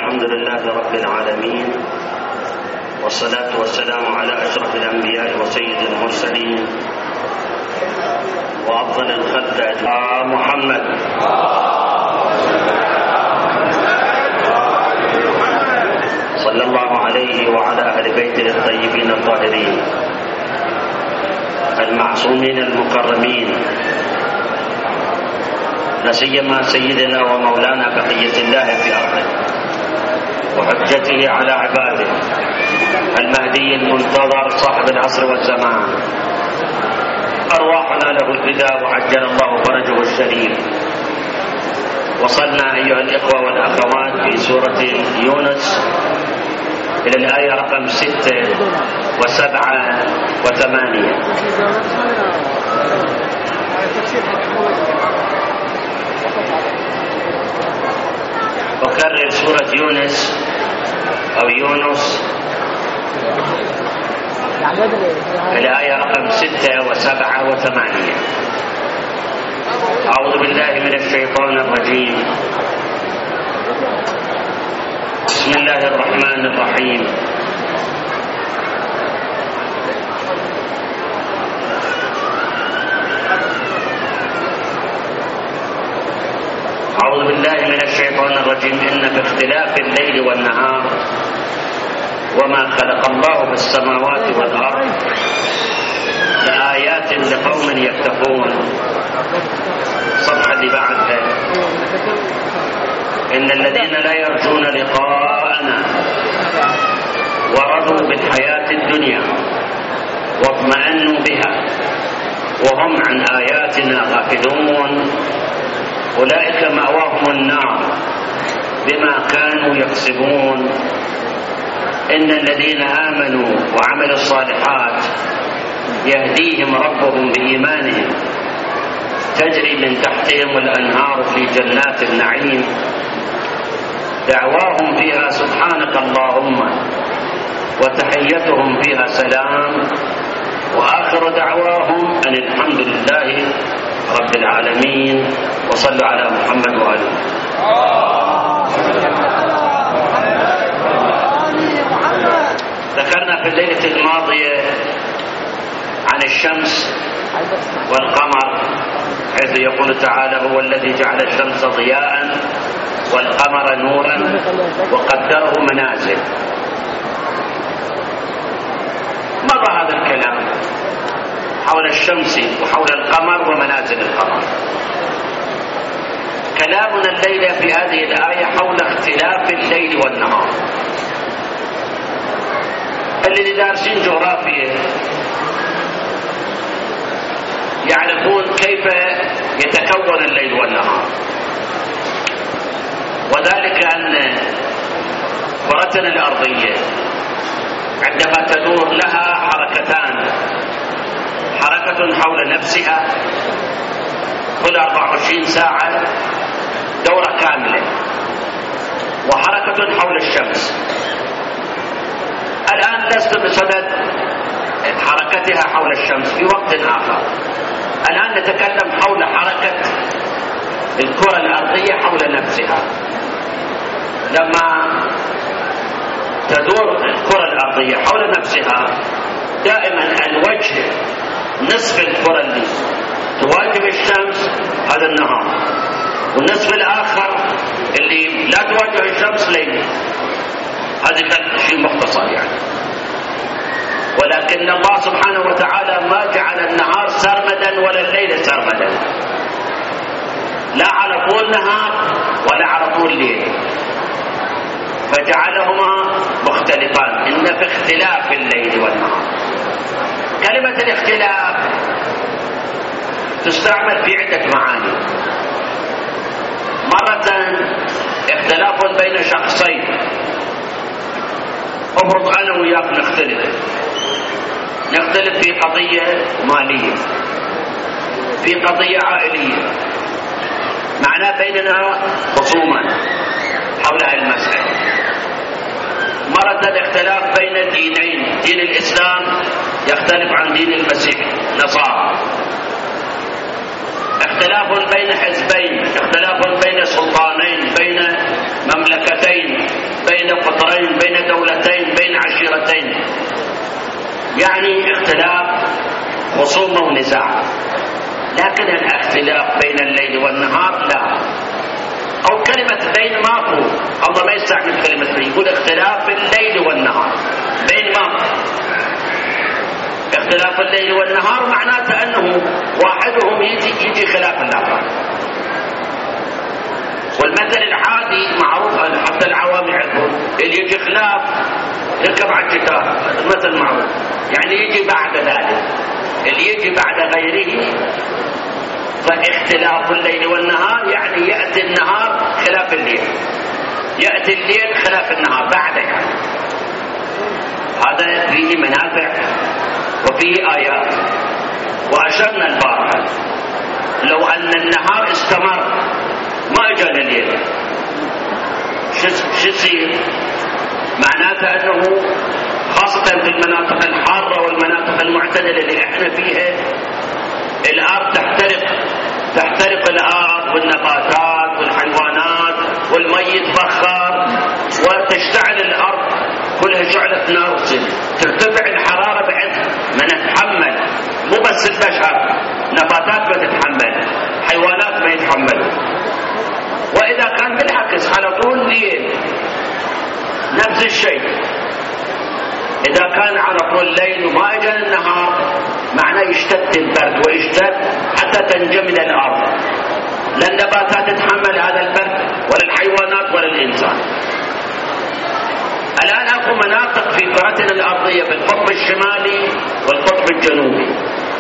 الحمد لله رب العالمين، والصلاة والسلام على أشرف الأنبياء وسيد المرسلين وأفضل الخلق محمد صلى الله عليه وعلى أهل بيته الطيبين الطاهرين المعصومين المكرمين، لا سيما سيدنا ومولانا بقية الله في أرضه وحجته على عباده المهدي المنتظر صاحب العصر والزمان، أرواحنا له الفداء وعجل الله فرجه الشريف. وصلنا أيها الإخوة والأخوات في سورة يونس إلى الآية رقم 6 و7 و8. أكرر سورة يونس أو يونس الآية رقم 6 و7 و8. أعوذ بالله من الشيطان الرجيم. بسم الله الرحمن الرحيم. أعوذ بالله من الشيطان الرجيم. إن في اختلاف الليل والنهار وما خلق الله في السماوات والأرض لآيات لقوم يتقون. الصفحة اللي بعدها. إن الذين لا يرجون لقاءنا ورضوا بالحياة الدنيا واطمأنوا بها وهم عن آياتنا غافلون أولئك مأواهم النار بما كانوا يكسبون. إن الذين آمنوا وعملوا الصالحات يهديهم ربهم بإيمانهم تجري من تحتهم الأنهار في جنات النعيم دعواهم فيها سبحانك اللهم وتحيتهم فيها سلام وآخر دعواهم أن الحمد لله رب العالمين. وصلوا على محمد وآله. ذكرنا في الليلة الماضية عن الشمس والقمر، حيث يقول تعالى هو الذي جعل الشمس ضياء والقمر نورا وقدره منازل. مر هذا الكلام حول الشمس وحول القمر ومنازل القمر. كلامنا الليلة في هذه الآية حول اختلاف الليل والنهار. اللي دارسين جغرافيا يعرفون كيف يتكون الليل والنهار، وذلك أن كرتنا الأرضية عندما تدور لها حركتان، حركة حول نفسها كل 24 ساعة دورة كاملة، وحركة حول الشمس. الآن لست بصدد حركتها حول الشمس في وقت آخر. الآن نتكلم حول حركة الكرة الأرضية حول نفسها. لما تدور الكرة الأرضية حول نفسها دائما الوجه نصف الكرة اللي تواجه الشمس هذا النهار، والنصف الآخر اللي لا تواجه الشمس ليل. هذا شيء مختصر يعني. ولكن الله سبحانه وتعالى ما جعل النهار سرمدا ولا الليل سرمدا، لا على طول نهار ولا على طول ليل، فجعلهما مختلفان. إن في اختلاف الليل والنهار. كلمة الاختلاف تستعمل في عدة معاني. مرة اختلاف بين شخصين، افرض أنا وياك نختلف في قضية مالية، في قضية عائلية، معناه بيننا خصوما حول هذه المسألة. مرة الاختلاف بين الدينين، دين الإسلام يختلف عن دين المسيح نصارى. اختلاف بين حزبين، اختلاف بين سلطانين، بين مملكتين، بين قطرين، بين دولتين، بين عشيرتين، يعني اختلاف خصومة ونزاع. لكن الاختلاف بين الليل والنهار لا، أو كلمة بين ماكو، الله ما يستعمل كلمة بين، يقول اختلاف الليل والنهار. بين ماكو، اختلاف الليل والنهار معناته أنه واحدهم يجي خلاف الآخر. والمثل العادي معروف حتى العوام يعرفون، اللي يجي خلاف يركب على الجدار، المثل معروف، يعني يجي بعد ذلك، اللي يجي بعد غيره. فاختلاف الليل والنهار يعني يأتي النهار خلاف الليل، يأتي الليل خلاف النهار بعده، يعني هذا فيه منافع وفيه آيات. وأشرنا البارحة لو أن النهار استمر ما اجى الليل شو يصير؟ معناته انه خاصة في المناطق الحارة والمناطق المعتدلة اللي احنا فيها، الارض تحترق الارض والنباتات والحيوانات، والمي يتبخر وتشتعل الارض كلها شعلة نار، ترتفع الحرارة بعد ما نتحمل، مو بس البشر، نباتات ما تتحمل، حيوانات ما يتحملوا. وإذا كان بالعكس على طول ليل نفس الشيء، إذا كان على طول ليل وما اجى النهار معناه يشتد البرد ويشتد حتى تنجمد الأرض، لا النباتات تتحمل هذا البرد ولا الحيوانات ولا الإنسان. الآن أكو مناطق في كرتنا الأرضية بالقطب الشمالي والقطب الجنوبي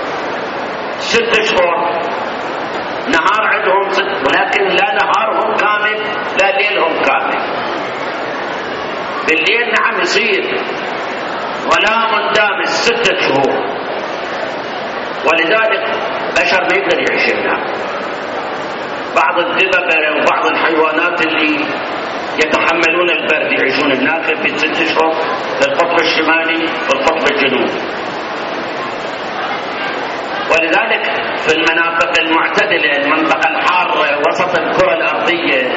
6 شهور نهار عندهم 6، ولكن لا نهارهم كامل لا ليلهم كامل. بالليل نعم يصير ظلام دامس 6 شهور، ولذلك بشر ما يقدر يعيش هناك. بعض الدببة وبعض الحيوانات اللي يتحملون البرد يعيشون هناك في 6 شهور في القطب الشمالي والقطب الجنوبي. ولذلك في المناطق المعتدلة، المنطقة الحارة وسط الكرة الأرضية،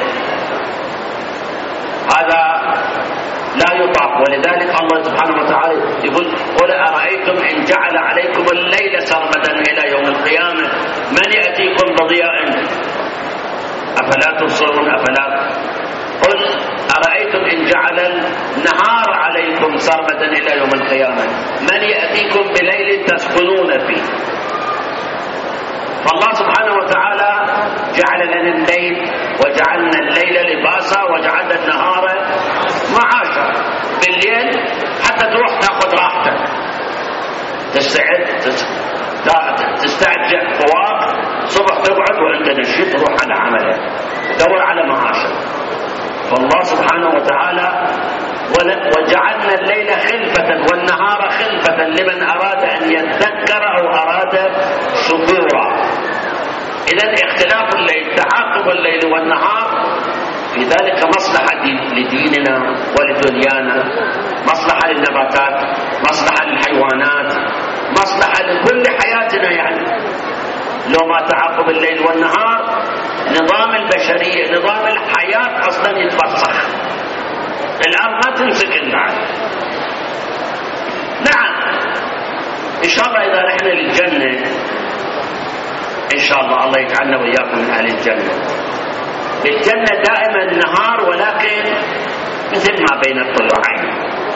هذا لا يطاق. ولذلك الله سبحانه وتعالى يقول: قل أرأيتم إن جعل عليكم الليل سرمدا إلى يوم القيامة من يأتيكم بضياء أفلا تبصرون. قل أرأيتم إن جعل النهار عليكم سرمدا إلى يوم القيامة من يأتيكم بليل تسكنون فيه. فالله سبحانه وتعالى جعل لنا الليل، وجعلنا الليل لباسا، وجعلنا النهار معاشا. بالليل حتى تروح تاخذ راحتك، تستعد قواك، صبح تقعد وانت نشيط تروح على عملك، تدور على معاشك. فالله سبحانه وتعالى وجعلنا الليل خلفة والنهار خلفة لمن أراد أن يذكر أو أراد شكورا. إذن اختلاف الليل، تعاقب الليل والنهار، في ذلك مصلحة لديننا ولدنيانا، مصلحة للنباتات، مصلحة للحيوانات، مصلحة لكل حياتنا. يعني لو ما تعاقب الليل والنهار نظام البشرية، نظام الحياة أصلا يتفسخ، الأرض ما تمسك بعد. نعم إن شاء الله إذا رحنا للجنة إن شاء الله يجعلنا وإياكم من أهل الجنة. بالجنة دائما النهار، ولكن مثل ما بين الطلوعين،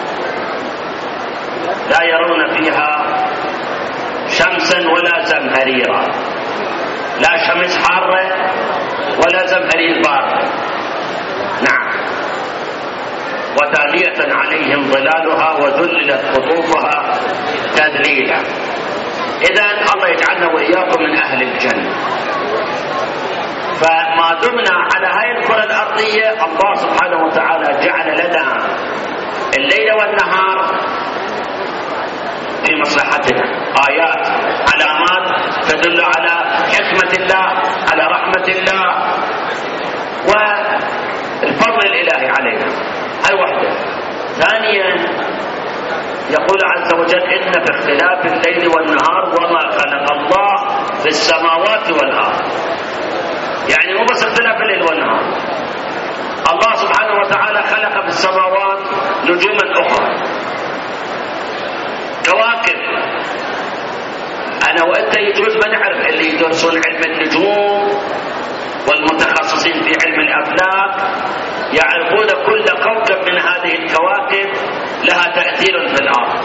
لا يرون فيها شمسا ولا زمهريرا، لا شمس حارة ولا زمهرير بارد. نعم. ودانية عليهم ظلالها وذللت قطوفها تذليلا. إذن الله يجعلنا وإياكم من أهل الجنة. فما دمنا على هاي الكرة الأرضية، الله سبحانه وتعالى جعل لنا الليل والنهار في مصلحتنا، آيات، علامات تدل على حكمة الله، على رحمة الله والفضل الإلهي علينا. هاي واحدة. ثانيا يقول عز وجل: إن في اختلاف الليل والنهار وما خلق الله في السماوات والأرض. يعني مو بس اختلاف الليل والنهار، الله سبحانه وتعالى خلق في السماوات نجوما أخرى، كواكب. أنا وأنت يجوز ما نعرف، اللي يدرسون علم النجوم والمتخصصين في علم الأفلاك يعرفون كل كوكب من هذه الكواكب لها تأثير في الأرض.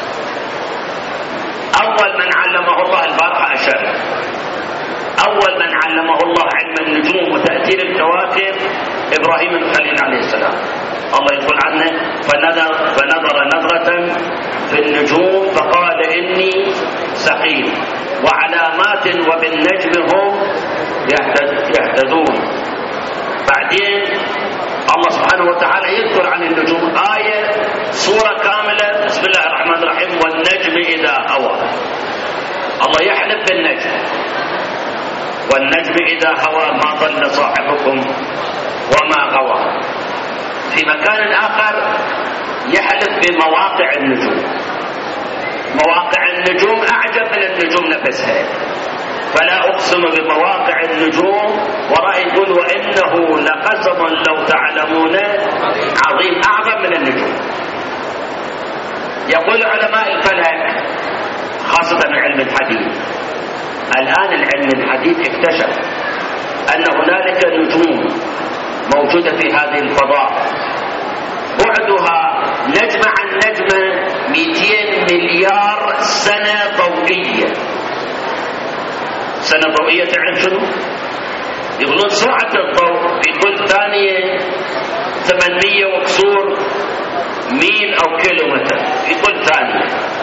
أول من علمه الله البارحة أشار، أول من علمه الله علم النجوم وتأثير الكواكب إبراهيم الخليل عليه السلام. الله يقول عنه فنظر نظرة في النجوم فقال إني سقيم وعلامات وبالنجم هم يهتدون. بعدين الله سبحانه وتعالى يذكر عن النجوم آية سورة كاملة، بسم الله الرحمن الرحيم، والنجم إذا هوى. الله يحلف بالنجم، والنجم إذا هوى ما ضل صاحبكم وما غوى. في مكان آخر يحلف بمواقع النجوم. مواقع النجوم أعجب من النجوم نفسها، فلا أقسم بمواقع النجوم، وراء يقول وإنه لقسم لو تعلمون عظيم، أعظم من النجوم. يقول علماء الفلك خاصة من علم الحديث، الآن العلم الحديث اكتشف أن هنالك نجوم موجودة في هذه الفضاء بعدها نجمة عن نجمة 200 مليار سنة ضوئية. سنة ضوئية تعرف شنو؟ يقولون سرعة الضوء في كل ثانية 800 وكسور ميل أو كيلومتر في كل ثانية.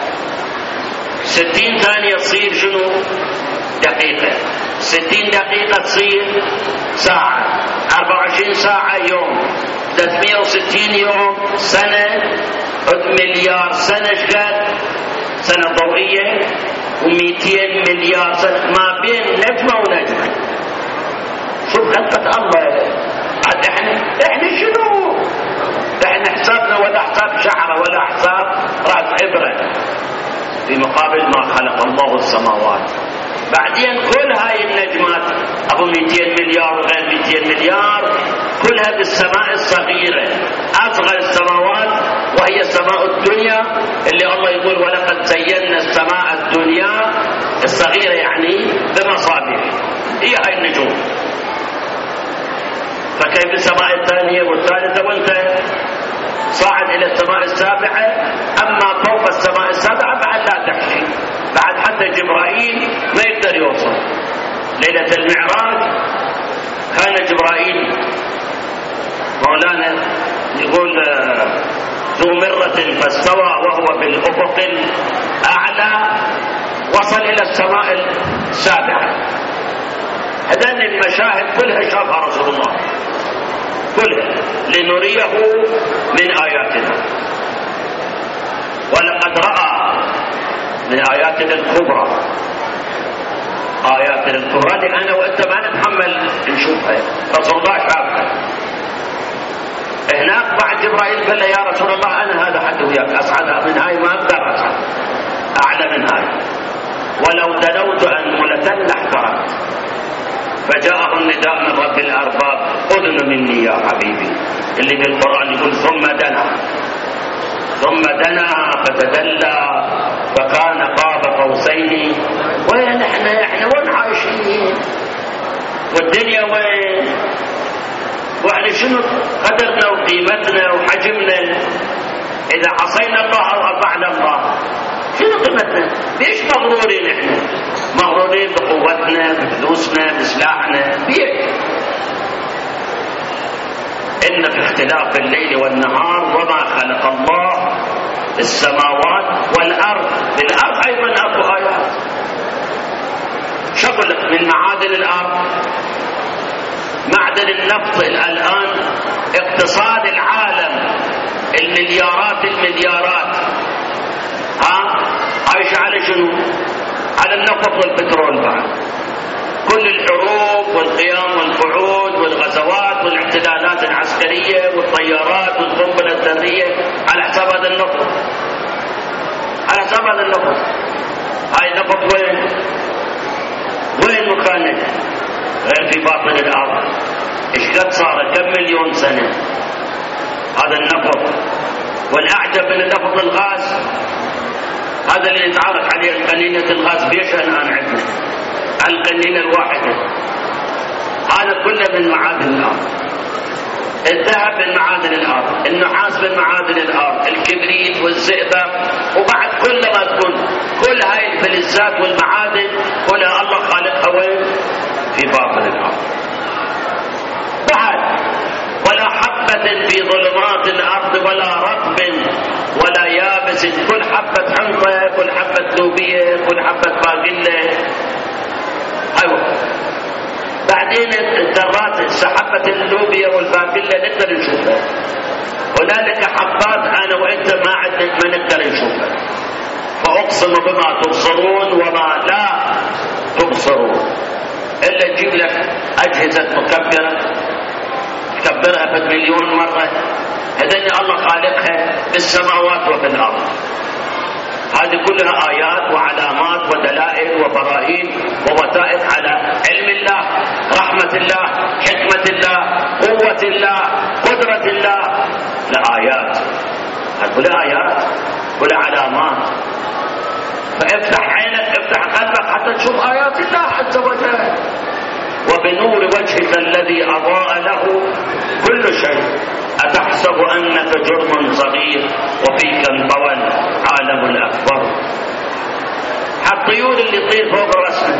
60 ثانية تصير شنو؟ دقيقة. 60 دقيقة تصير ساعة. 24 ساعة يوم. 360 يوم سنة. مليار سنة شقد؟ سنة ضوئية. و200 مليار سنة ما بين نجمة ونجمة. شوف خلقة الله. احنا شنو؟ احنا حسابنا ولا حساب شعرة ولا حساب رأس عبرة في مقابل ما خلق الله السماوات. بعدين كل هاي النجمات ابو 200 مليار وغير 200 مليار كلها بالسماء الصغيرة، اصغر السماوات وهي السماء الدنيا اللي الله يقول ولقد زينا السماء الدنيا الصغيرة يعني بمصابيح. هي هاي النجوم. فكيف السماء الثانية والثالثة وانت صاعد الى السماء السابعة؟ اما فوق السماء السابعة بعد لا تحشي، بعد حتى جبرائيل ما يقدر يوصل. ليلة المعراج كان جبرائيل مولانا يقول ذو مرة فاستوى وهو بالأفق الأعلى، وصل إلى السماء السابعة. هذين المشاهد كلها شافها رسول الله كلها لنريه من آياتنا، ولقد رأى من آياتنا الكبرى. آياتنا الكبرى دي أنا وأنت ما نتحمل نشوفها، رسول الله شافها. هناك بعد جبرائيل قال له يا رسول الله أنا هذا حد وياك أصعد من هاي ما أقدر أصعد أعلى من هاي، ولو دنوت أنملة لاحترقت. فجاءه النداء من رب الأرباب أذن مني يا حبيبي، اللي في القرآن يقول ثم دنا فتدلى فكان قاب قوسين. وين احنا وين عايشين؟ والدنيا وين؟ واحنا شنو قدرنا وقيمتنا وحجمنا اذا عصينا الله او اطعنا الله؟ شنو قيمتنا؟ ليش مغرورين احنا؟ مغرورين بقوتنا بفلوسنا بسلاحنا بيك. إن في اختلاف الليل والنهار وما خلق الله السماوات والأرض. بالأرض أيضا أكو آيات. شغلت من معادن الأرض. معدن النفط الآن اقتصاد العالم المليارات عايش على شنو؟ على النفط والبترول. بعد كل الحروب والقيام والقعود والغزوات والاحتلالات العسكرية والطيارات والقنبلة الذرية على حساب هذا النفط. على حساب هذا النفط. هاي النفط وين مكانه؟ غير في باطن الأرض. إيش قد صار كم مليون سنة هذا النفط. والأعجب من اللفظ الغاز، هذا اللي يتعرف عليه القنينة الغاز بيشأن الآن عندنا القنينة الواحدة، هذا كله من معادن الأرض. الذهب من معادن الأرض، النحاس من معادن الأرض، الكبريت والزئبق، وبعد كل ما تكون كل هاي الفلزات والمعادن كلها الله خالقها وين؟ في باطن الأرض. بعد ولا حبة في ظلمات الأرض ولا رطب ولا يابس، كل حبة حنطة، كل حبة لوبية، كل حبة باقلة. أيوة. بعدين الذرات حبة اللوبيا والباقلة نقدر نشوفها، هنالك حبات أنا وأنت ما نقدر نشوفها. فأقسم بما تبصرون وما لا تبصرون، إلا تجيب لك أجهزة مكبرة تكبرها ب1,000,000 مرة، هذين الله خالقها بالسماوات وفي الأرض. هذه كلها آيات وعلامات ودلائل وبراهين ووثائق على علم الله، رحمة الله، حكمة الله، قوة الله، قدرة الله. لآيات، هذه كلها آيات، كلها علامات. فافتح عينك، افتح قلبك حتى تشوف آيات الله عز وجل. وبنور وجهك الذي أضاء له كل شيء أتحسب أنك جرم صغير وفيك انطوى العالم الأكبر. الطيور اللي تطير فوق رأسنا،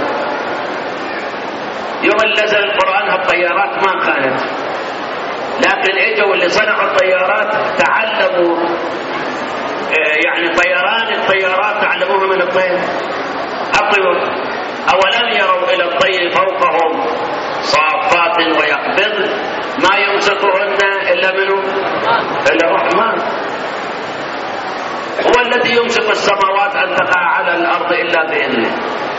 يوم اللي نزل القرآن هالطيارات ما كانت، لكن اجوا اللي صنعوا الطيارات تعلموا، يعني الطيارات تعلموها من الطير. الطيور أولم يروا إلى الطير فوقهم صافات ويقبض ما يمسكهن إلا منه إلا الرحمن. هو الذي يمسك السماوات أن تقع على الأرض إلا بإذنه،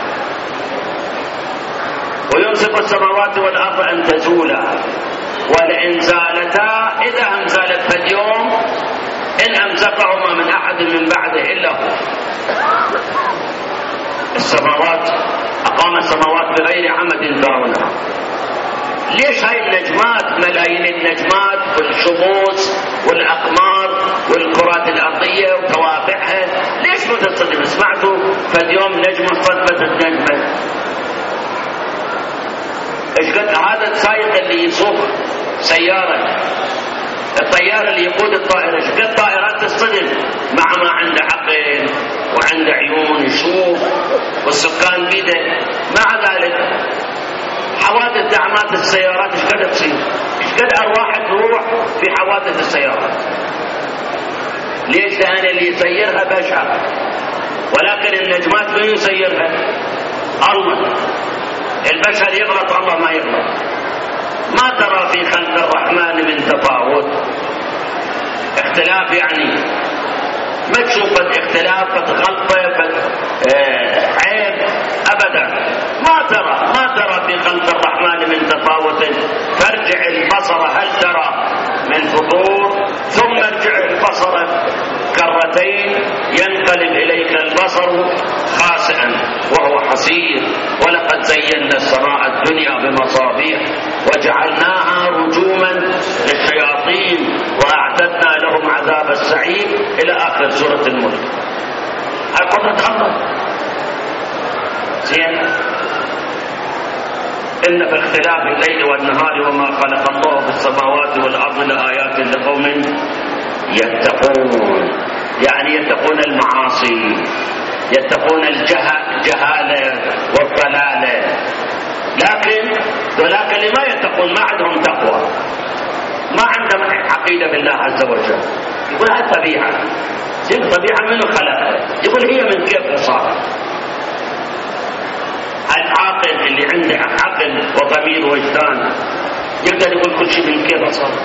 ويمسك السماوات والأرض أن تزولا، ولئن زالتا إذا هم زالت فاليوم إن أمسكهما من أحد من بعده إلا هو. السماوات أقام السماوات بغير عمد ترونها. ليش هاي النجمات، ملايين النجمات والشموس والأقمار والكرات الأرضية وتوابعها، ليش ما تصطدم؟ سمعتوا فاليوم نجمة صدمت نجمة. ايش قد هذا السائق اللي يسوق سيارة، الطيار اللي يقود الطائرة، ايش قد طائرات تصطدم مع ما عنده عقل وعنده عيون يشوف والسكان بيده. مع ذلك حوادث دعمات السيارات ايش قد تصير، ايش قد ارواح تروح في حوادث السيارات. ليش؟ لأن اللي يسيرها بشر، ولكن النجمات من يسيرها؟ الله. البشر يغلط، الله ما يغلط. ما ترى في خلق الرحمن من تفاوت. اختلاف يعني ما تشوف اختلاف غلطة عيب ابدا. ما ترى في خلق الرحمن من تفاوت. فارجع البصر هل ترى من فطور، ثم ارجع البصر كرتين ينقلب اليك البصر خاسئا وهو حسير. ولقد زينا السماء الدنيا بمصابيح وجعلناها رجوما للشياطين واعتدنا لهم عذاب السعير الى اخر سورة الملك. القدرة الله زين. إن في اختلاف الليل والنهار وما خلق الله في السماوات والأرض لآيات لقوم يتقون. يعني يتقون المعاصي، يتقون الجهالة والضلالة. ولكن لما يتقون؟ ما عندهم تقوى، ما عندهم عقيدة بالله عز وجل. يقول هذه الطبيعة، الطبيعة منه خلقها، يقول هي من كيف صارت. العاقل اللي عنده عقل وضمير ووجدان يقدر يقول كل شيء من كيف صار.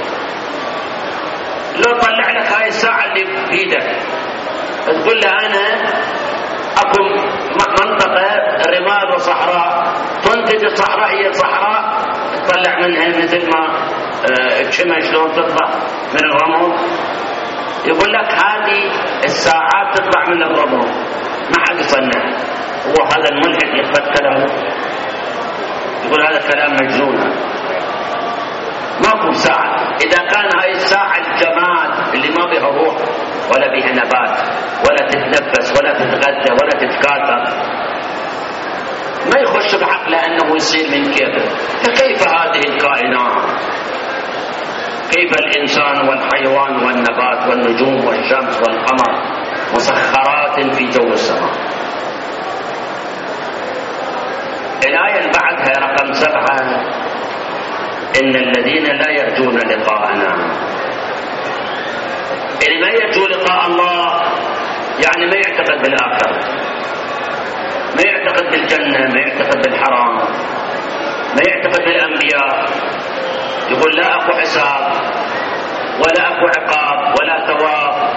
لو طلع لك هاي الساعة اللي بيدك تقول له أنا أكو منطقة رمال وصحراء، تنتج الصحراء، هي الصحراء تطلع منها مثل ما تشمها شلون تطلع من الرمل. يقول لك هذه الساعات تطلع من الرمل، ما حد صنعها. هو هذا الملحد يثبت كلامه، يقول هذا كلام مجنون. ماكو ساعة. إذا كان هاي الساعة الجماد الحيوانات اللي ما بها روح ولا بها نبات ولا تتنفس ولا تتغذى ولا تتكاثر، ما يخش بعقله أنه يصير من كبر. فكيف هذه الكائنات؟ كيف الإنسان والحيوان والنبات والنجوم والشمس والقمر مسخرات في جو السماء؟ الآية اللي بعدها رقم 7: إن الذين لا يرجون لقاءنا. اللي ما يرجو لقاء الله يعني ما يعتقد بالآخرة، ما يعتقد بالجنة، ما يعتقد بالحرام، ما يعتقد بالأنبياء. يقول لا أكو حساب ولا أكو عقاب ولا ثواب.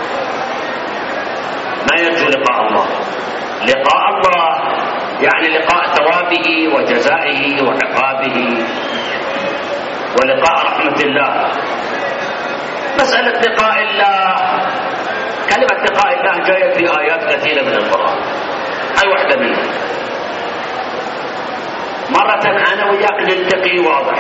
ما يرجو لقاء الله. لقاء الله يعني لقاء ثوابه وجزائه وعقابه ولقاء رحمة الله. مسألة لقاء الله، كلمة لقاء الله جاية في آيات كثيرة من القرآن. أي واحدة منها مرة أنا وياك نلتقي، واضح،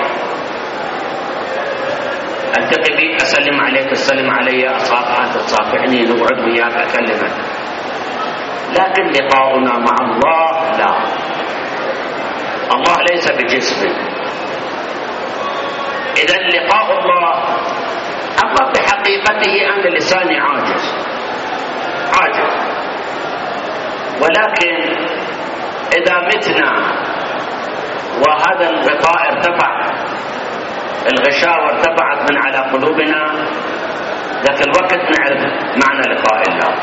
ألتقي بيك، أسلم عليك، تسلم علي، أصافحك، تصافحني، نقعد وياك، أكلمك. لكن لقاؤنا مع الله لا. الله ليس بجسم. إذا لقاء الله بحقيقته أن لساني عاجز، ولكن إذا متنا وهذا الغطاء ارتفع، الغشاوة ارتفعت من على قلوبنا، ذاك الوقت نعرف معنى لقاء الله.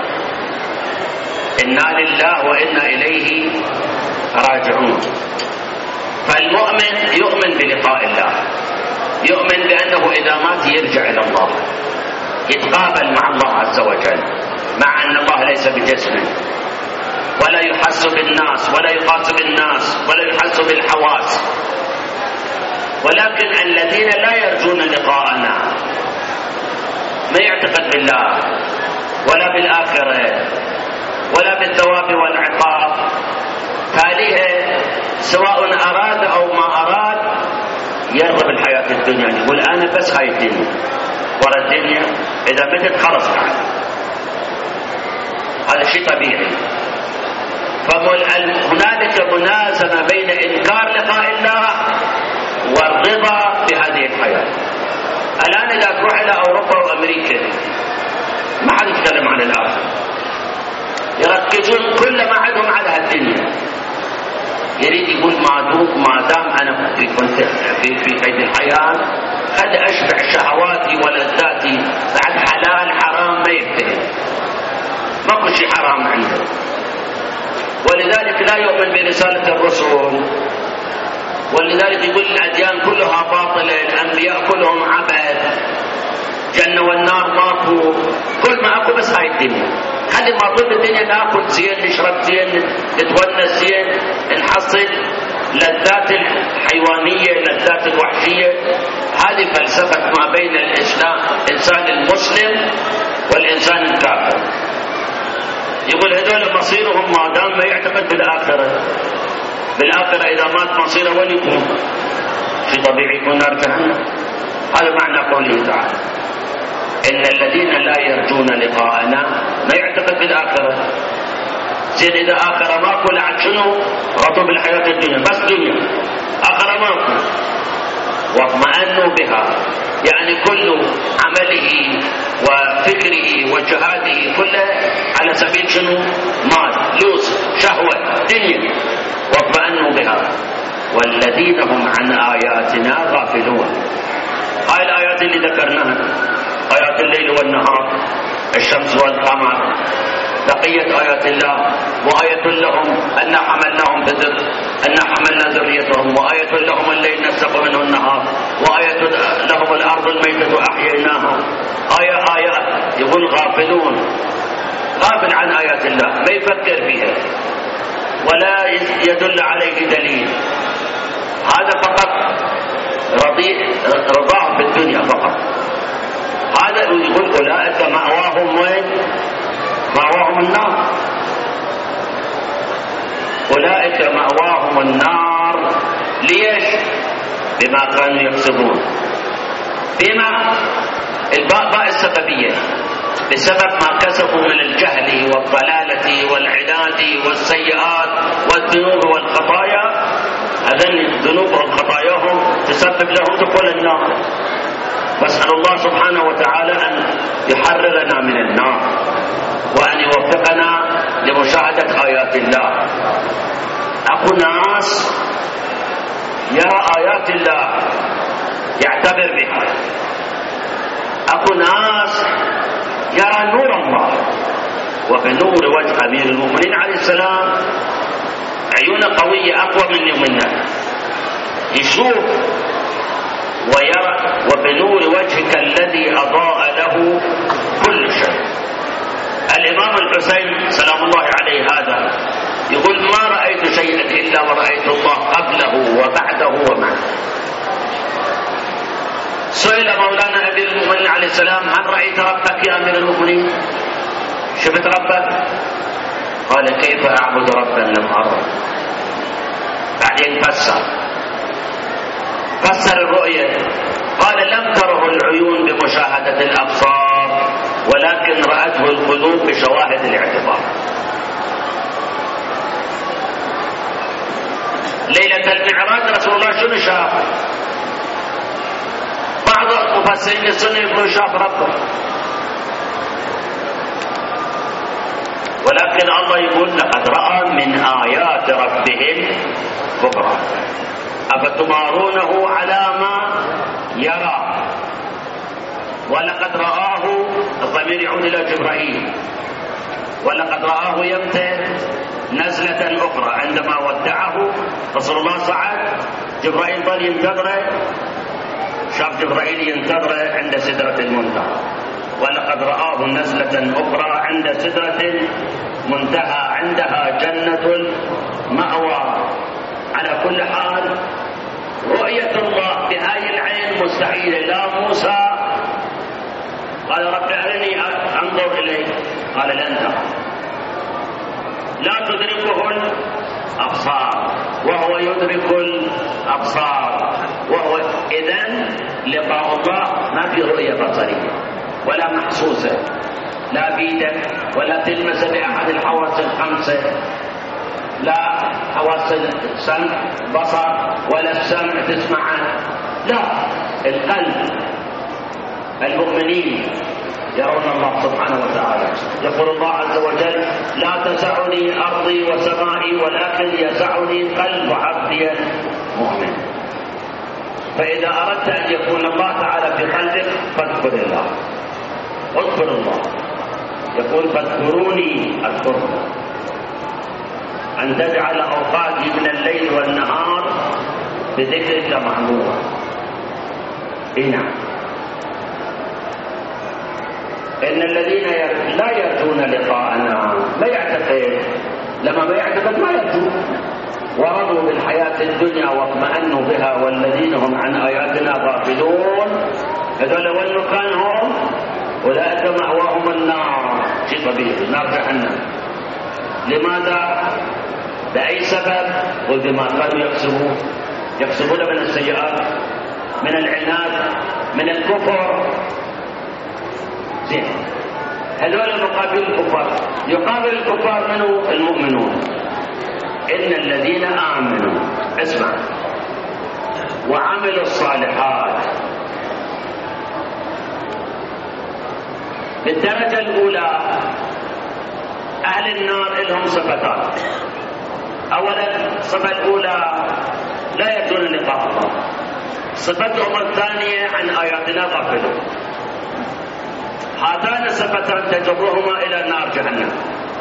إنا لله وإنا إليه راجعون. فالمؤمن يؤمن بلقاء الله، يؤمن بأنه إذا مات يرجع إلى الله، يتقابل مع الله عز وجل، مع أن الله ليس بجسم ولا يحس بالناس ولا يقاس بالناس ولا يحس بالحواس. ولكن الذين لا يرجون لقاءنا، ما يعتقد بالله ولا بالآخرة ولا بالثواب والعقاب، تاليه سواء أراد أو ما أراد يرغب الحياة الدنيا، يقول أنا بس هاي الدنيا، ورا الدنيا إذا بدت خلص بعد. هذا شيء طبيعي. فهنالك منازمة بين إنكار لقاء الله والرضا بهذه الحياة. الآن إذا تروح إلى أوروبا وأمريكا ما حد يتكلم عن الآخر، يركزون كل ما عندهم على هالدنيا. يريد يقول ما دام أنا كنت في قيد الحياة قد أشبع شهواتي ولذاتي، بعد حلال حرام ما ينتهي، ماكو شيء حرام عنده. ولذلك لا يؤمن برسالة الرسل، ولذلك يقول الأديان كلها باطلة، الأنبياء كلهم عبث، جنة والنار ماكو، كل ما أكو بس هاي الدنيا. خلي ما طول الدنيا ناكل زين، نشرب زين، نتونس زين، نحصل لذات الحيوانية، لذات الوحشية. هذه فلسفة ما بين الإنسان المسلم والإنسان الكافر. يقول هذول مصيرهم ما دام ما يعتقد بالآخرة. بالآخرة إذا مات مصيره وين يكون؟ في طبيعي يكون نار جهنم. هذا معنى قوله تعالى إن الذين لا يرجون لقاءنا، ما يعتقد بالآخرة. زين إذا آخرة ماكو لعد شنو؟ رضوا بالحياة الدنيا، بس دنيا، آخرة ماكو، واطمأنوا بها، يعني كل عمله وفكره وجهاده كله على سبيل شنو؟ مال، فلوس، شهوة، دنيا، واطمأنوا بها. والذين هم عن آياتنا غافلون. هاي الآيات اللي ذكرناها، آيات الليل والنهار، الشمس والقمر، بقية آيات الله. وآية لهم أن حملناهم بذر، أن حملنا ذريتهم، وآية لهم الليل نسلق منه النهار، وآية لهم الأرض الميتة أحييناها. آيات. يقول غافلون، غافل عن آيات الله، ما يفكر فيها ولا يدل عليه دليل. هذا فقط رضاه في الدنيا فقط. هذا يقول أولئك مأواهم وين؟ مأواهم النار. أولئك مأواهم النار. ليش؟ بما كانوا يكسبون. بما الباء باء السببية، بسبب ما كسبوا من الجهل والضلالة والعناد والسيئات والذنوب والخطايا. هذين الذنوب والخطاياهم تسبب لهم دخول النار. واسأل الله سبحانه وتعالى أن يحررنا من النار وأن يوفقنا لمشاهدة آيات الله. أكو ناس يرى آيات الله يعتبر بها، أكو ناس يرى نور الله، وبنور وجه أمير المؤمنين عليه السلام عيونه قوية أقوى مني ومنك، يشوف ويرى، وبنور وجهك الذي أضاء له كل شيء. الإمام الحسين سلام الله عليه هذا يقول ما رأيت شيئا إلا ورأيت الله قبله وبعده ومعه. سئل مولانا أمير المؤمنين عليه السلام هل رأيت ربك يا أمير المؤمنين؟ شفت ربك؟ قال كيف أعبد ربا لم أره؟ بعدين فسر الرؤية، قال لم تره العيون بمشاهدة الأبصار ولكن رأته القلوب بشواهد الاعتبار. ليلة المعراج رسول الله شنو شاف؟ بعض مفسرين السنة يقولون شاف ربه، ولكن الله يقول لقد رأى من آيات ربهم كبرى أفتمارونه على ما يرى. ولقد رآه، الضمير يعود إلى جبرائيل، ولقد رآه يمتى نزلة أخرى عندما ودعه رسول الله صعد، جبرائيل ظل ينتظره، شاف جبرائيل ينتظره عند سدرة المنتهى. ولقد رآه نزلة أخرى عند سدرة منتهى عندها جنة المأوى. على كل حال رؤية الله بهاي العين مستحيلة. لا موسى قال رب أرني أنظر إليه، قال لن ترى، لا تدركه الأبصار وهو يدرك الأبصار، وهو إذن لقاء الله ما في رؤية بصرية ولا محسوسة، لا بيدك ولا تلمس بأحد الحواس الخمسة، لا حواس السمع بصر ولا السمع تسمعه، لا، القلب. المؤمنين يرون الله سبحانه وتعالى. يقول الله عز وجل لا تسعني أرضي وسمائي ولكن يسعني قلب عبدي المؤمن. فإذا أردت أن يكون الله تعالى في قلبك فاذكر الله، اذكر الله. يقول فاذكروني أذكركم، أن تجعل أوقاتي من الليل والنهار بذكرك معمورة. نعم، إن الذين لا يرجون لقاءنا ما يعتقد، لما ما يعتقد ما يرجو، ورضوا بالحياة الدنيا واطمأنوا بها والذين هم عن آياتنا غافلون هذول وين مكانهم؟ أولئك مأواهم النار. شيء طبيعي، نار جهنم. لماذا؟ بأي سبب؟ قل بما كانوا يكسبون من السيئات، من العناد، من الكفر. زين، هذول مقابل الكفار. يقابل الكفار منه المؤمنون. إن الذين آمنوا، اسمع، وعملوا الصالحات بالدرجة الأولى أهل النار لهم صفتان. أولا الصفة الأولى لا يرجون لقاء الله، صفتهم الثانية عن آياتنا غافلون. هاتان الصفتان تجرهما إلى نار جهنم.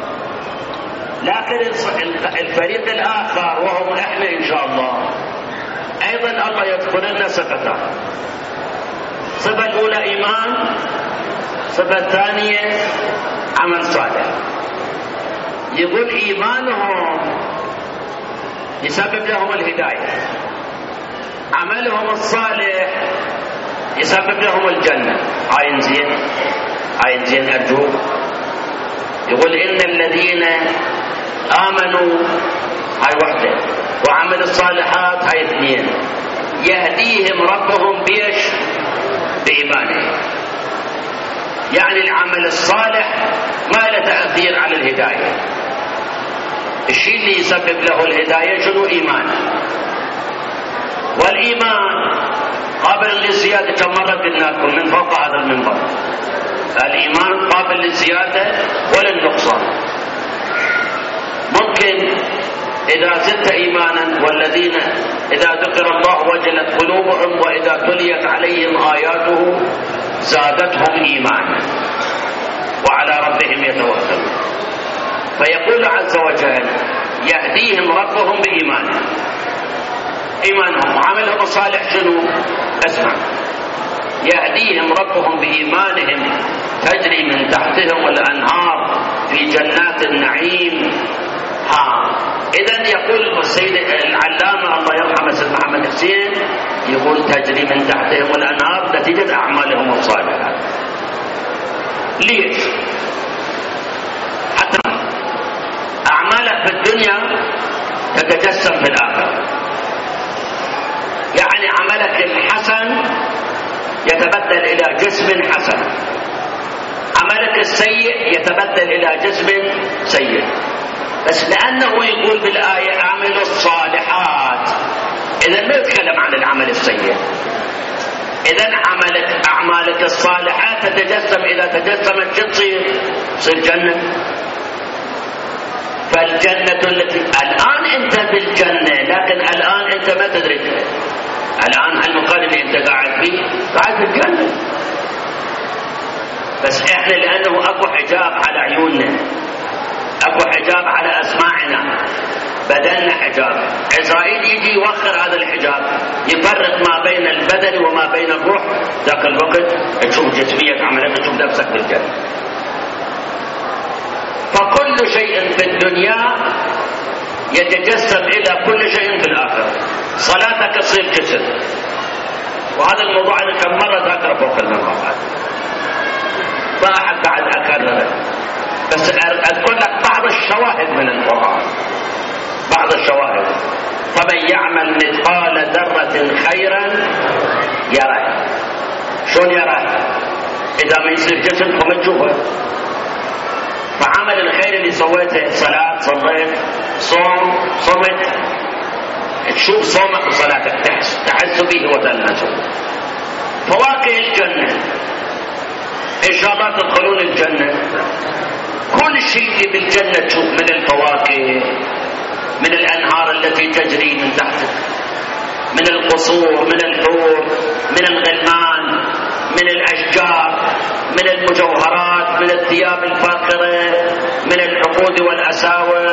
لكن الفريق الآخر وهم إحنا إن شاء الله أيضا الله يذكر لنا صفتان. الصفة الأولى إيمان، الصفة الثانية عمل صالح. يقول إيمانهم يسبب لهم الهداية، عملهم الصالح يسبب لهم الجنة. عين زين، عين زين أرجوك. يقول إن الذين آمنوا، هاي واحدة، وعمل الصالحات، هاي اثنين، يهديهم ربهم بيش؟ بإيمانهم. يعني العمل الصالح ما له تأثير على الهداية. الشيء اللي يسبب له الهداية شنو؟ إيمان. والإيمان قابل للزيادة، كم مرة قلنا لكم من فوق هذا المنبر، الإيمان قابل للزيادة وللنقصان. ممكن إذا زدت إيمانا، والذين إذا ذكر الله وجلت قلوبهم وإذا تليت عليهم آياته زادتهم إيمانا وعلى ربهم يتوكلون. فيقول عز وجل يهديهم ربهم بإيمانهم. إيمانهم وعملهم الصالح شنو؟ اسمع، يهديهم ربهم بإيمانهم تجري من تحتهم الأنهار في جنات النعيم. إذن يقول السيد العلامة الله يرحمه سيد محمد حسين، يقول تجري من تحتهم الأنهار نتيجة أعمالهم الصالحة. ليش؟ حتى أعمالك في الدنيا تتجسم في الآخرة. يعني عملك الحسن يتبدل إلى جسم حسن، عملك السيء يتبدل إلى جسم سيء. بس لأنه يقول بالآية أعملوا الصالحات، إذن ما يتكلم عن العمل السيء. إذن أعمالك الصالحات تتجسم، إذا تجسمت شو تصير جنة. فالجنة التي الآن أنت بالجنة، لكن الآن أنت ما تدرك. الآن هالمكان اللي أنت قاعد فيه قاعد في الجنة، بس إحنا لأنه أكو حجاب على عيوننا، أكو حجاب على أسماعنا، بدلنا حجاب. إسرائيل يجي يوخر هذا الحجاب، يفرق ما بين البدن وما بين الروح. ذاك الوقت تشوف جسمية عملك، تشوف نفسك بالجنة. فكل شيء في الدنيا يتجسم إلى كل شيء في الآخرة. صلاتك تصير جسد، وهذا الموضوع أنا كم مرة ذاكره فوق المنبر، ما أحب بعد أكرره، بس أذكر لك بعض الشواهد من القرآن، بعض الشواهد. فمن يعمل مثقال ذرة خيرا يره. شلون يره؟ إذا ما يصير جسد فما تشوفه. فعمل الخير اللي سويته، صلاة صليت، صوم صمت، تشوف صومك وصلاتك تحس به وتلمسه. فواكه الجنة إن شاء الله تدخلون الجنة. كل شيء اللي بالجنة تشوف من الفواكه، من الأنهار التي تجري من تحت، من القصور، من الحور، من الغلمان، من الأشجار، من المجوهرات، من الثياب الفاخرة، من العقود والأساور.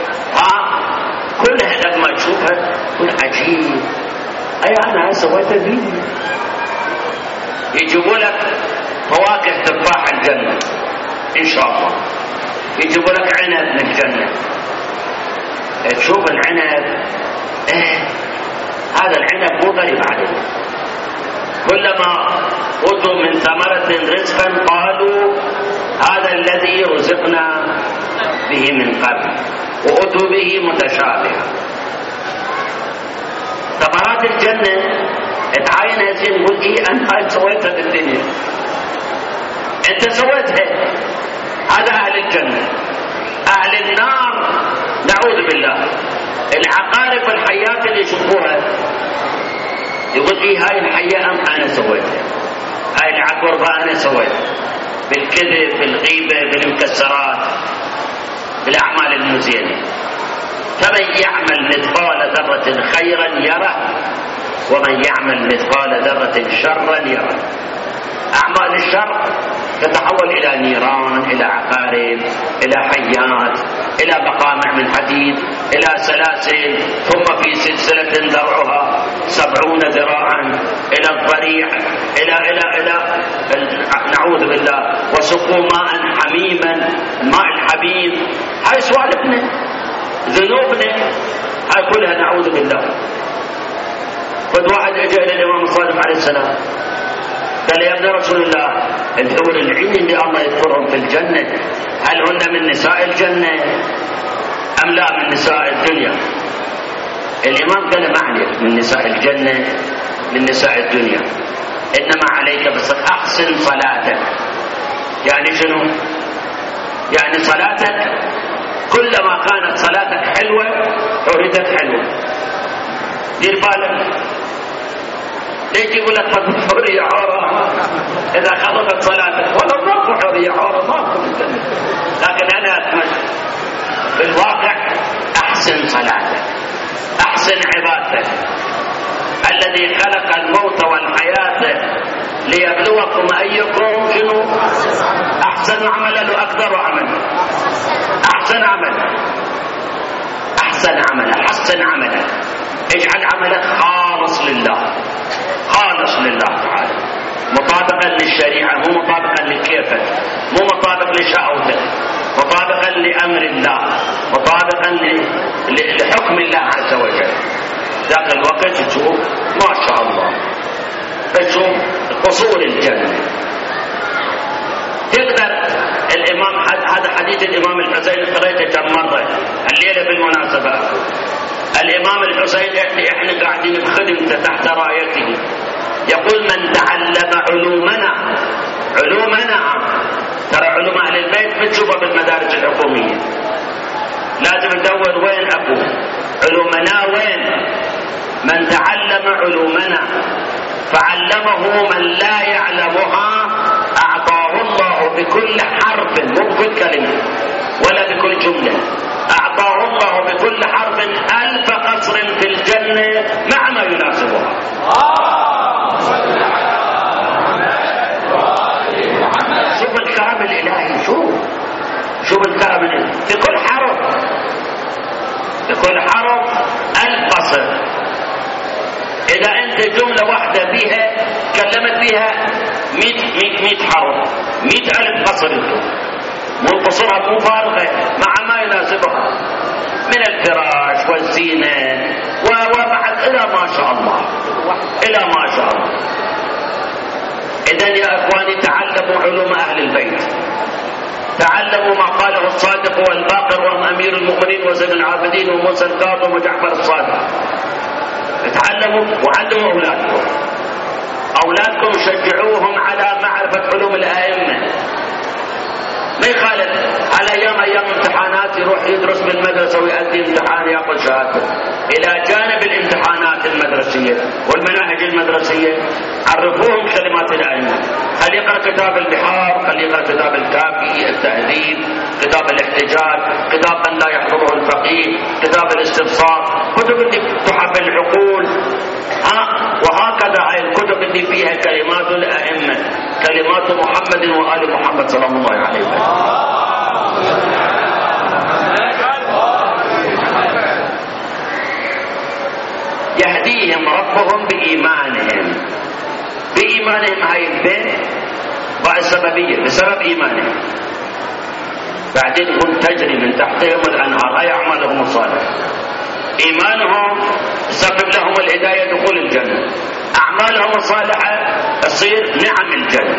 كلها لما تشوفها تقول عجيب، أي أنا سويت بيه. يجيبوا لك فواكه تفاح الجنة إن شاء الله، يجيبوا لك عنب من الجنة، تشوف العنب هذا العنب مو غريب عليه. كلما أتوا من ثمرة رزقا قالوا هذا الذي رزقنا به من قبل، وأتوا به متشابها. ثمرات الجنة تعاين هزين يقول أنت سويتها بالدنيا، أنت سويتها. هذا أهل الجنة. أهل النار نعوذ بالله، العقارب والحيات اللي يشوفوها يقول هاي الحية أنا سويتها، هاي العقربة أنا سويتها، بالكذب، بالغيبة، بالمكسرات، بالأعمال المزينة. فمن يعمل مثقال ذرة خيرا يره، ومن يعمل مثقال ذرة شرا يره. أعمال الشر تتحول إلى نيران، إلى عقارب، إلى حيات، إلى مقامع من حديد، إلى سلاسل، ثم في سلسلة ذرعها 70 ذراعا إلى الضريع، إلى نعوذ بالله. وسقوا ماء حميما، الماء الحميم. هاي سوالفنا، ذنوبنا، هاي كلها نعوذ بالله. قد واحد اجى الى الامام الصادق عليه السلام قال يا ابن رسول الله، الحور العين اللي الله يذكرهم في الجنة هل هن من نساء الجنة أم لا من نساء الدنيا؟ الإمام قال ما عليك من نساء الجنة من نساء الدنيا، إنما عليك بس أحسن صلاتك يعني شنو؟ يعني صلاتك كلما كانت صلاتك حلوة عرضت حلوة. دير بالك، ليش يقول لك حرية حرة إذا خلصت صلاتك؟ ولا ماكو حرية حرة، ماكو. لكن أنا أتمنى بالواقع أحسن صلاتك، أحسن عبادتك. الذي خلق الموت والحياة ليبلوكم أيكم شنو أحسن عملا وأكثر عملا. أحسن عملا، أحسن عملا، حسن عملا، اجعل عملك خالص لله، خالص لله تعالى، مطابقا للشريعة، مو مطابقا لكيفك، مو مطابق لشهوتك، مطابقا لأمر الله، مطابقا لحكم الله عز وجل. ذاك الوقت تشوف ما شاء الله، تشوف قصور الجنة. تقدر الإمام، هذا حديث الإمام الحسين قريته كم مرة الليلة بالمناسبة. الإمام الحسين إحنا قاعدين بخدمته تحت رايته، يقول من تعلم علومنا، ترى علوم أهل البيت بتشوفها بالمدارس الحكومية، لازم تدور وين أبو علومنا وين. من تعلم علومنا فعلمه من لا يعلمها أعطاه الله بكل حرف، مو بكل كلمة ولا بكل جملة، أعطاه الله بكل حرف 1000 قصر في الجنة مع ما يناسبها. شوف الكرم الإلهي، شوف الكرم الإلهي في كل حرف، في كل حرف 1000 قصر. إذا أنت جملة واحدة بها كلمت بها 100 حرف، 100,000 قصر، مو قصرها مو فارغة مع ما يناسبها من الفراش والزينة وبعد إلى ما شاء الله، إلى ما شاء الله. إذن يا إخواني تعلموا علوم أهل البيت، تعلموا ما قاله الصادق والباقر وهم أمير المؤمنين وزين العابدين وموسى الكاظم وجعفر الصادق. تعلموا وعلموا أولادكم شجعوهم على معرفة علوم الأئمة. ما يخالف على أيام امتحانات يروح يدرس بالمدرسة ويؤدي امتحان يأخذ شهادته. إلى جانب الامتحانات المدرسية والمناهج المدرسية عرفوهم كلمات الأئمة. خل يقرأ كتاب البحار، خل يقرأ كتاب الكافي، التهذيب، كتاب الاحتجاج، كتاب من لا يحفظه الفقيه، كتاب الاستبصار، كتب اللي تحب العقول. وهكذا هاي الكتب اللي فيها كلمات الأئمة، كلمات محمد وآل محمد صلى الله عليه وسلم. يهديهم ربهم بإيمانهم. هاي البيت باء السببية بسبب إيمانهم. بعدين هم تجري من تحتهم الأنهار، هاي أعمالهم الصالحة. إيمانهم سبب لهم الهداية دخول الجنة، أعمالهم الصالحة تصير نعم الجنة،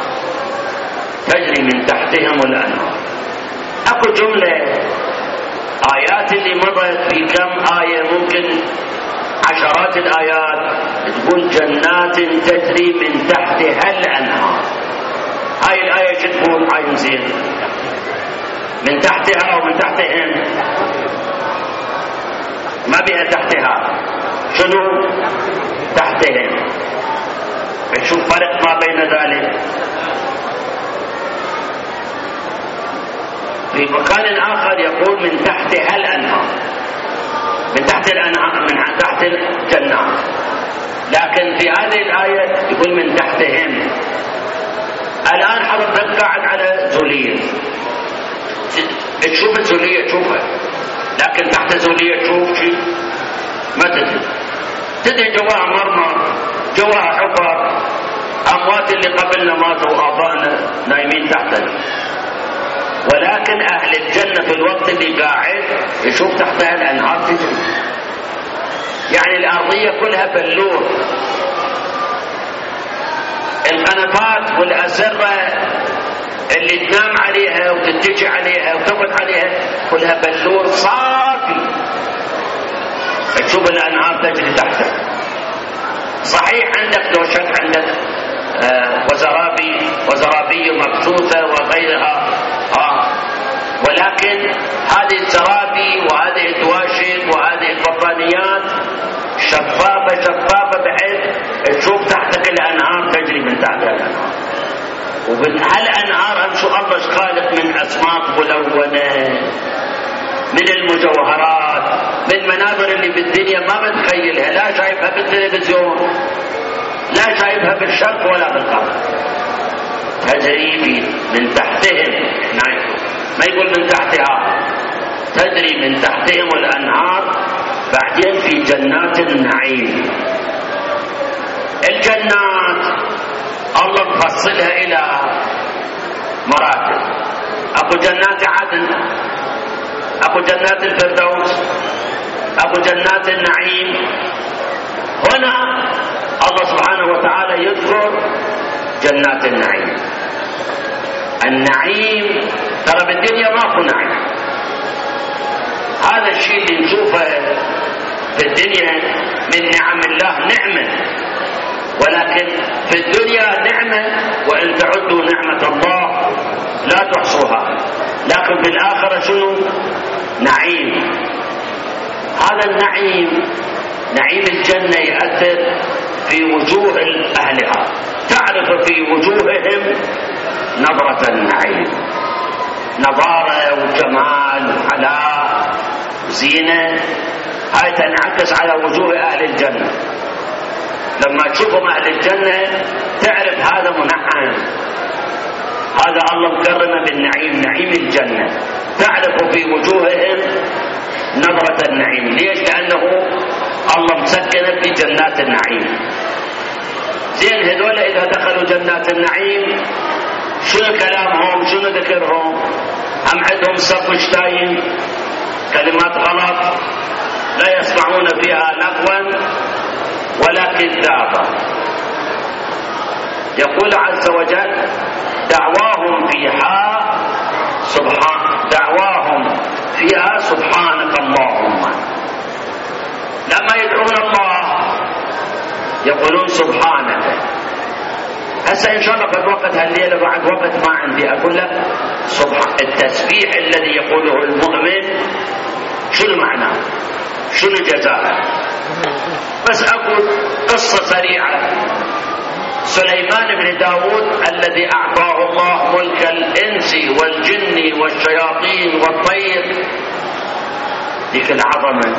تجري من تحتهم الأنهار. أكو جملة آيات اللي مضت في كم آية، ممكن عشرات الآيات، تقول جنات تجري من تحتها الأنهار. هاي الآية شو تقول؟ هاي مزين من تحتها أو من تحتهم؟ ما بها تحتها، شنو تحتهم؟ بتشوف فرق ما بين ذلك. في مكان آخر يقول من تحتها الأنهار، من تحت الأنهار، من تحت الجنات. لكن في هذه الآية يقول من تحتهم. الآن حضرتك قاعد على زولية، تشوف الزولية تشوفها، لكن تحت الزولية تشوف شيء ما تدري جواها مرمى، جواها حفر، أموات اللي قبلنا ماتوا وآبائنا نايمين تحتها. ولكن أهل الجنة في الوقت اللي قاعد يشوف تحتها الأنهار تجري. يعني الأرضية كلها بلور، القنفات والأسرة اللي تنام عليها وتتجي عليها وتقعد عليها كلها بلور صافي، تشوف الأنهار تجري تحتها. صحيح عندك لو شك عندك وزرابي مبثوثة وغيرها. ولكن هذه الزرابي وهذه الدواشق وهذه البطانيات شفافة بحيث تشوف تحتك الأنهار تجري من تحتها الأنهار. وهالأنهار شو الله خالق من أسماك ملونة، من المجوهرات، من مناظر اللي بالدنيا ما بتخيلها، لا شايفها بالتلفزيون، لا شايفها بالشرق ولا بالغرب. تجري من تحتهم، ما يقول من تحتها، تجري من تحتهم الأنهار. بعدين في جنات النعيم. الجنات الله مفصلها إلى مراتب. أكو جنات عدن، أكو جنات الفردوس، أكو جنات النعيم. هنا الله سبحانه وتعالى يذكر جنات النعيم. النعيم ترى بالدنيا ماكو نعيم. هذا الشيء اللي نشوفه في الدنيا من نعم الله نعمة، ولكن في الدنيا نعمة وإن تعدوا نعمة الله لا تحصوها. لكن في الآخرة شنو؟ نعيم. هذا النعيم، نعيم الجنة، يأثر في وجوه أهلها، تعرف في وجوههم نظرة النعيم، نضارة وجمال وحلاء وزينة. هاي تنعكس على وجوه أهل الجنة. لما تشوفهم أهل الجنة تعرف هذا منعم، هذا الله مكرمه بالنعيم، نعيم الجنة. تعرف في وجوههم نظرة النعيم. ليش؟ لأنه الله مسكنه في جنات النعيم. زين، هذول إذا دخلوا جنات النعيم شنو كلامهم؟ شنو ذكرهم؟ هم عندهم صف وشتايم، كلمات غلط، لا يسمعون فيها لغوا ولا كذابا. يقول عز وجل: دعواهم فيها سبحانك اللهم. لما يدعون الله يقولون سبحانك. هسه ان شاء الله قد وقت هالليله بعد وقت ما عندي اقول لك التسبيح الذي يقوله المؤمن شنو معناه، شنو جزاءه. بس اقول قصه سريعه. سليمان بن داود الذي اعطاه الله ملك الانس والجن والشياطين والطير، ذيك العظمه،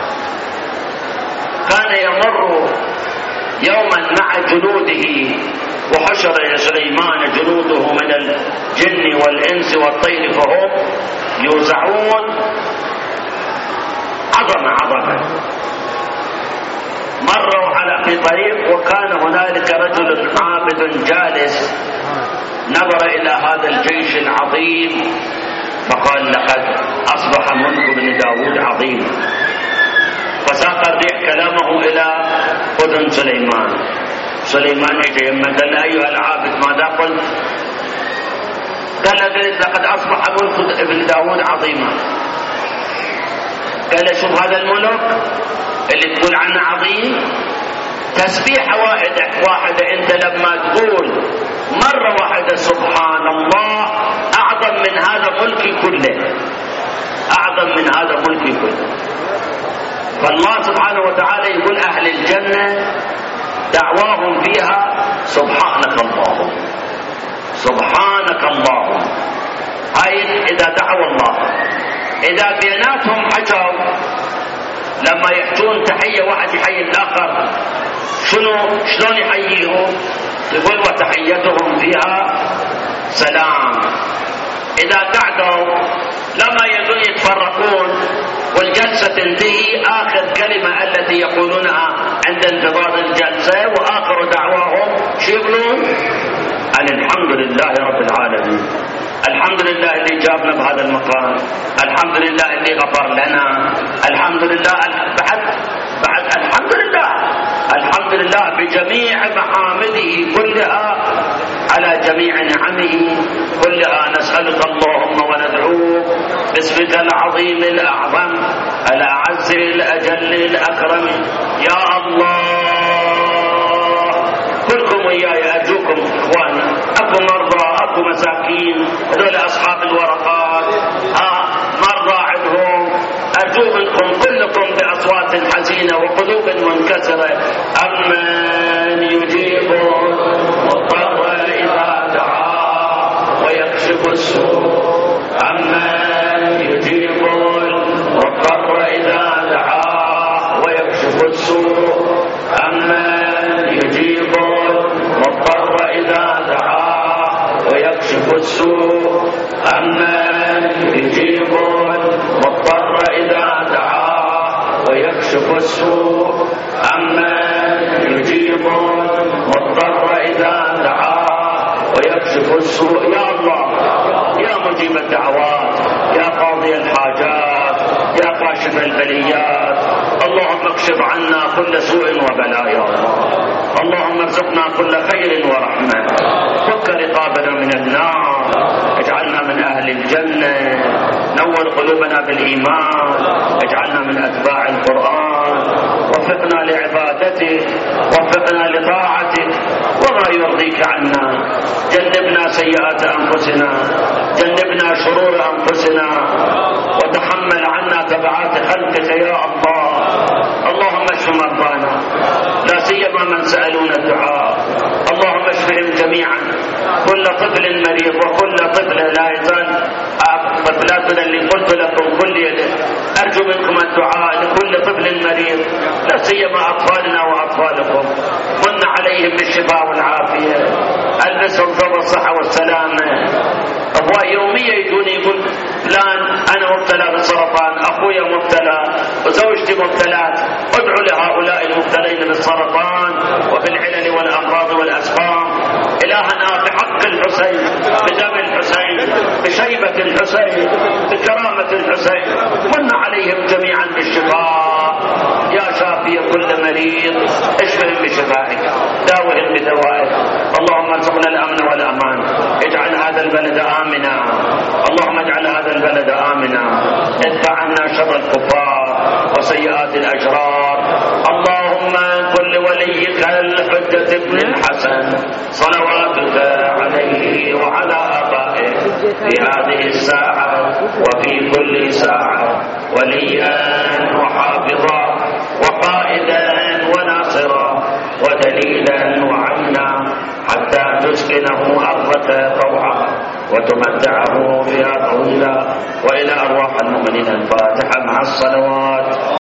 كان يمر يوما مع جنوده، وحشر سليمان جنوده من الجن والإنس والطير فهم يوزعون. عظمة. مروا في طريق وكان هنالك رجل عابد جالس، نظر إلى هذا الجيش العظيم فقال: لقد أصبح ملك بن داود عظيم. فساق الريح كلامه إلى أذن سليمان اجى يمه قال له: ايها العابد ماذا قلت؟ قال له: قلت لقد اصبح ملك ابن داود عظيما. قال له: شوف هذا الملك اللي تقول عنه عظيم، تسبيحه واحده انت لما تقول مره واحده سبحان الله اعظم من هذا ملكي كله، اعظم من هذا ملكي كله. فالله سبحانه وتعالى يقول اهل الجنه دعواهم فيها سبحانك اللهم، سبحانك اللهم. هاي إذا دعوا الله. إذا بيناتهم حجوا لما يحجون تحية واحد يحيي الآخر شلون يحييهم؟ يقول: وتحيتهم فيها سلام. إذا قعدوا لما يدون يتفرقون والجلسة تنتهي، آخر كلمة التي يقولونها عند انتظار الجلسة وآخر دعواهم شو يقولون؟ الحمد لله رب العالمين، الحمد لله اللي جابنا بهذا المكان، الحمد لله اللي غفر لنا، الحمد لله بعد الحمد لله بجميع محامده كلها على جميع نعمه كلها. نسألك اللهم وندعوك باسمك العظيم الأعظم الأعز الأجل الأكرم. يا الله كلكم وياي أرجوكم لكم اخواننا، اكو مرضى، اكو مساكين، هذول اصحاب الورقات مرضى عندهم، ارجو منكم كلكم باصوات حزينه وقلوب منكسره: امن يجيب المضطر اذا دعاه ويكشف السوء، امن يجيب المضطر اذا دعاه ويكشف السوء، امن يجيب المضطر اذا دعاه ويكشف السوء، امن يجيب المضطر اذا دعاه ويكشف السوء، امن يجيب المضطر اذا دعاه ويكشف السوء. يا الله يا مجيب الدعوات، يا قاضي الحاجات، يا كاشف البليات، اللهم اكشف عنا كل سوء وبلاء يا الله. اللهم ارزقنا كل خير ورحمة، فك رقابنا من النار، اجعلنا من أهل الجنة، نور قلوبنا بالإيمان، اجعلنا من أتباع القرآن، وفقنا لعبادتك، وفقنا لطاعتك وما يرضيك عنا، جنبنا سيئات أنفسنا، جنبنا شرور أنفسنا، وتحمل عنا تبعات خلقك يا الله. اللهم اشف مرضانا، لا سيما من سألون الدعاء، اللهم اشفهم جميعا، كل طفل مريض وكل طفل لا يزال طفلاتنا اللي قلت لكم كل يده، ارجو منكم الدعاء لكل طفل مريض، لا سيما اطفالنا واطفالكم، من عليهم بالشفاء والعافيه، البسهم ثوب الصحه والسلامه. هو يوميا يجوني يقول فلان انا مبتلى بالسرطان، اخويا مبتلى وزوجتي مبتلات، ادعوا لهؤلاء المبتلين بالسرطان وبالعلل والامراض والاسقام. الهنا بحق الحسين، بدم الحسين، بشيبه الحسين، بكرامه الحسين، من عليهم جميعا بالشفاء يا شافي كل مريض، اشفهم بشفائك، داوهم بدوائك. اللهم ارزقنا الامن والامان، اجعل هذا البلد آمنا، اللهم اجعل هذا البلد آمنا، ادفع عنا شر الكفار وسيئات الأشرار. اللهم كن لوليك الحجة ابن الحسن صلواتك عليه وعلى آبائه في هذه الساعة وفي كل ساعة وليا وحافظا وقائدا وناصرا ودليلا وعينا، حتى تسكنه أرضك طوعا وتمتعه فيها طويلا. وإلى أرواح المؤمنين الفاتحة مع الصلوات.